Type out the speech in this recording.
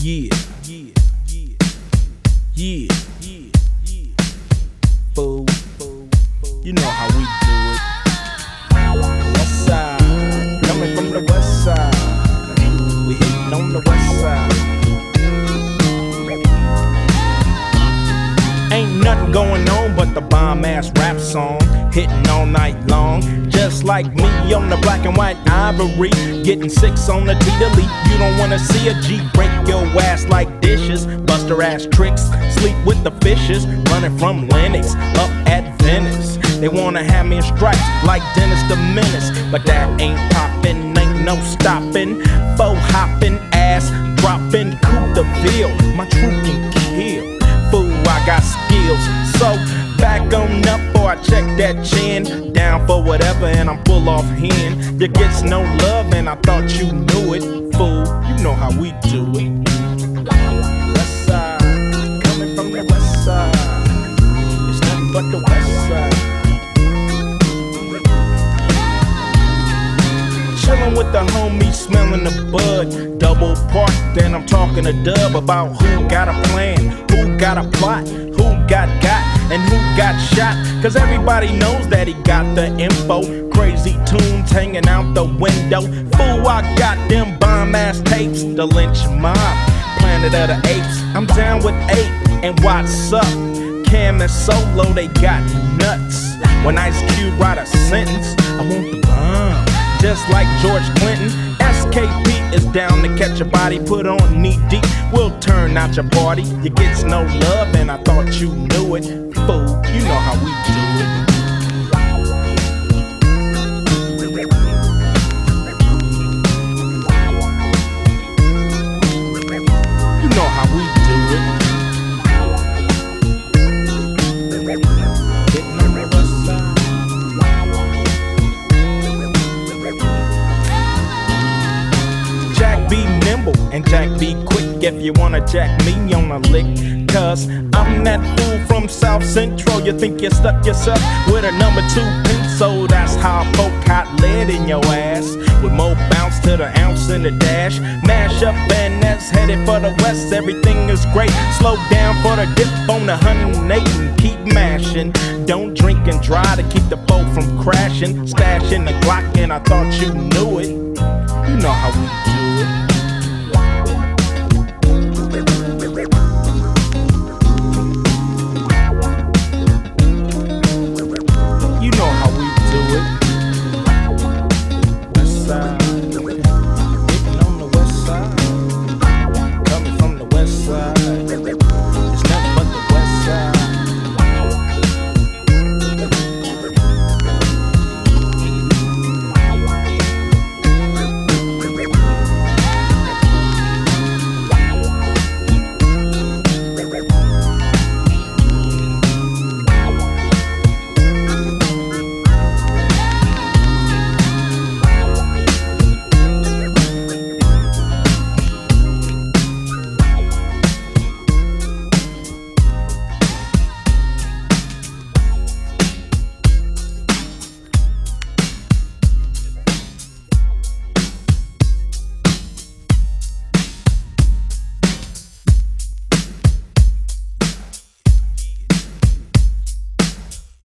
Yeah, yeah, yeah, yeah, yeah, yeah. Fool, you know how we do it. West side, coming from the west side. We hitting on the west side. Ain't nothing going on but the bomb-ass rap song, hitting all night long. Just like me on the black and white ivory, getting 6 on the T-delete. You don't wanna see a G break your ass like dishes, bust her ass tricks, sleep with the fishes, running from Lennox up at Venice. They wanna have me in stripes like Dennis the Menace, but that ain't poppin', ain't no stoppin'. Faux hoppin', ass droppin', coup de ville, my truth can kill. Fool, I got skills, so back on up or I check that chin. Down for whatever and I'm full off hen. You gets no love and I thought you knew it. Fool, you know how we do it. West side, coming from the west side. It's nothing but the west side. Chillin' with the homies, smelling the bud. Double park, then I'm talking to Dub about who got a plan, who got a plot, who got, and who got shot. Cause everybody knows that he got the info. Crazy tunes hanging out the window. Fool, I got them bomb-ass tapes. The lynch mob, Planet of the Apes. I'm down with 8, and what's up? Cam and Solo, they got nuts. When Ice Cube write a sentence, I want the bomb. Just like George Clinton, SKP is down to catch a body, put on knee deep. We'll turn out your party. You gets no love, and I thought you knew it. Fool, you know how we do it. You know how we do it. Hitting on the west side. Jack be nimble and Jack be quick if you wanna jack me on a lick. Cause I'm that fool from South Central. You think you stuck yourself with a number 2 pencil. That's how I poke hot lead in your ass. With more bounce to the ounce in the dash. Mash up and that's headed for the west. Everything is great. Slow down for the dip on the 108 and keep mashing. Don't drink and drive to keep the foe from crashing. Stashing the Glock and I thought you knew it. You know how we do.